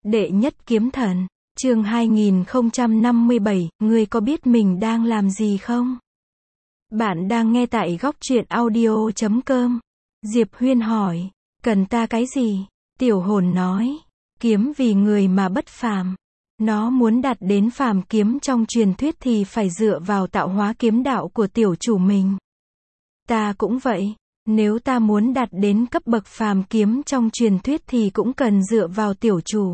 Đệ nhất kiếm thần, chương 2057, ngươi có biết mình đang làm gì không? Bạn đang nghe tại góc truyện audio.com. Diệp Huyên hỏi, cần ta cái gì? Tiểu hồn nói, kiếm vì người mà bất phàm. Nó muốn đạt đến phàm kiếm trong truyền thuyết thì phải dựa vào tạo hóa kiếm đạo của tiểu chủ mình. Ta cũng vậy, nếu ta muốn đạt đến cấp bậc phàm kiếm trong truyền thuyết thì cũng cần dựa vào tiểu chủ.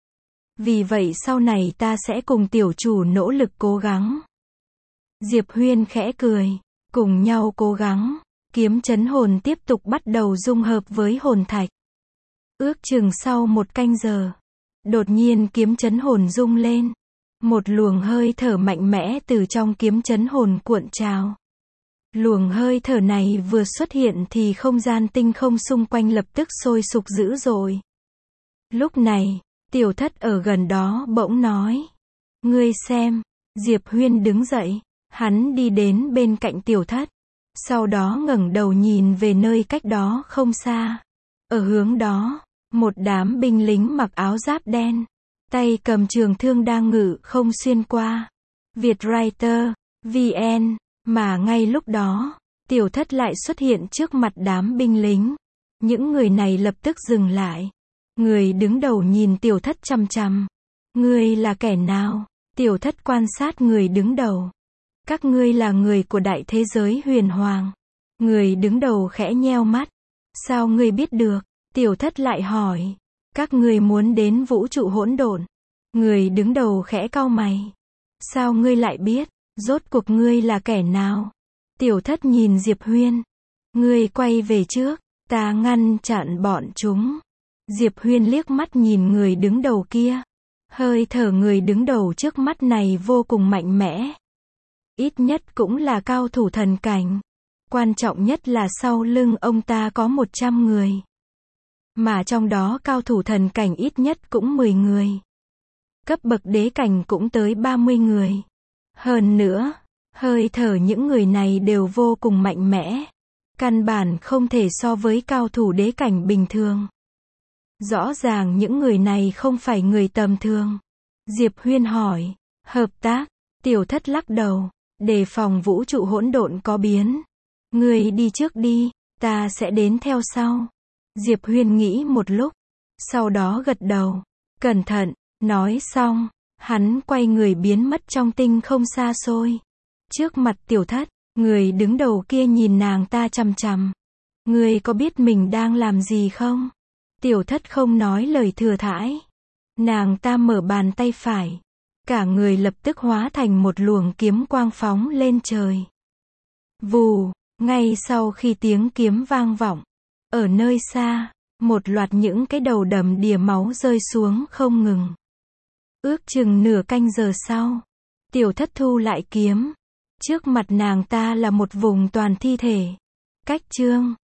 Vì vậy sau này ta sẽ cùng tiểu chủ nỗ lực cố gắng. Diệp Huyên khẽ cười, cùng nhau cố gắng, kiếm chấn hồn tiếp tục bắt đầu dung hợp với hồn thạch. Ước chừng sau 1 canh giờ, đột nhiên kiếm chấn hồn rung lên. Một luồng hơi thở mạnh mẽ từ trong kiếm chấn hồn cuộn trào. Luồng hơi thở này vừa xuất hiện thì không gian tinh không xung quanh lập tức sôi sục dữ dội. Lúc này, Tiểu Thất ở gần đó bỗng nói, ngươi xem. Diệp Huyên đứng dậy, hắn đi đến bên cạnh Tiểu Thất, sau đó ngẩng đầu nhìn về nơi cách đó không xa. Ở hướng đó, một đám binh lính mặc áo giáp đen, tay cầm trường thương đang ngự không xuyên qua. Vietwriter, VN, mà ngay lúc đó, Tiểu Thất lại xuất hiện trước mặt đám binh lính. Những người này lập tức dừng lại. Người đứng đầu nhìn Tiểu Thất chằm chằm. Ngươi là kẻ nào? Tiểu Thất quan sát người đứng đầu. Các ngươi là người của đại thế giới huyền hoàng. Người đứng đầu khẽ nheo mắt. Sao ngươi biết được? Tiểu Thất lại hỏi. Các ngươi muốn đến vũ trụ hỗn độn. Người đứng đầu khẽ cau mày. Sao ngươi lại biết? Rốt cuộc ngươi là kẻ nào? Tiểu Thất nhìn Diệp Huyên. Ngươi quay về trước, ta ngăn chặn bọn chúng. Diệp Huyên liếc mắt nhìn người đứng đầu kia. Hơi thở người đứng đầu trước mắt này vô cùng mạnh mẽ. Ít nhất cũng là cao thủ thần cảnh. Quan trọng nhất là sau lưng ông ta có 100 người. Mà trong đó cao thủ thần cảnh ít nhất cũng 10 người. Cấp bậc đế cảnh cũng tới 30 người. Hơn nữa, hơi thở những người này đều vô cùng mạnh mẽ. Căn bản không thể so với cao thủ đế cảnh bình thường. Rõ ràng những người này không phải người tầm thường. Diệp Huyên hỏi, hợp tác? Tiểu Thất lắc đầu, đề phòng vũ trụ hỗn độn có biến. Ngươi đi trước đi, ta sẽ đến theo sau. Diệp Huyên nghĩ một lúc, sau đó gật đầu. Cẩn thận, nói xong, hắn quay người biến mất trong tinh không xa xôi. Trước mặt Tiểu Thất, người đứng đầu kia nhìn nàng ta chằm chằm. Ngươi có biết mình đang làm gì không? Tiểu Thất không nói lời thừa thãi. Nàng ta mở bàn tay phải. Cả người lập tức hóa thành một luồng kiếm quang phóng lên trời. Vù, ngay sau khi tiếng kiếm vang vọng, ở nơi xa, một loạt những cái đầu đầm đìa máu rơi xuống không ngừng. Ước chừng nửa canh giờ sau, Tiểu Thất thu lại kiếm. Trước mặt nàng ta là một vùng toàn thi thể. Cách chương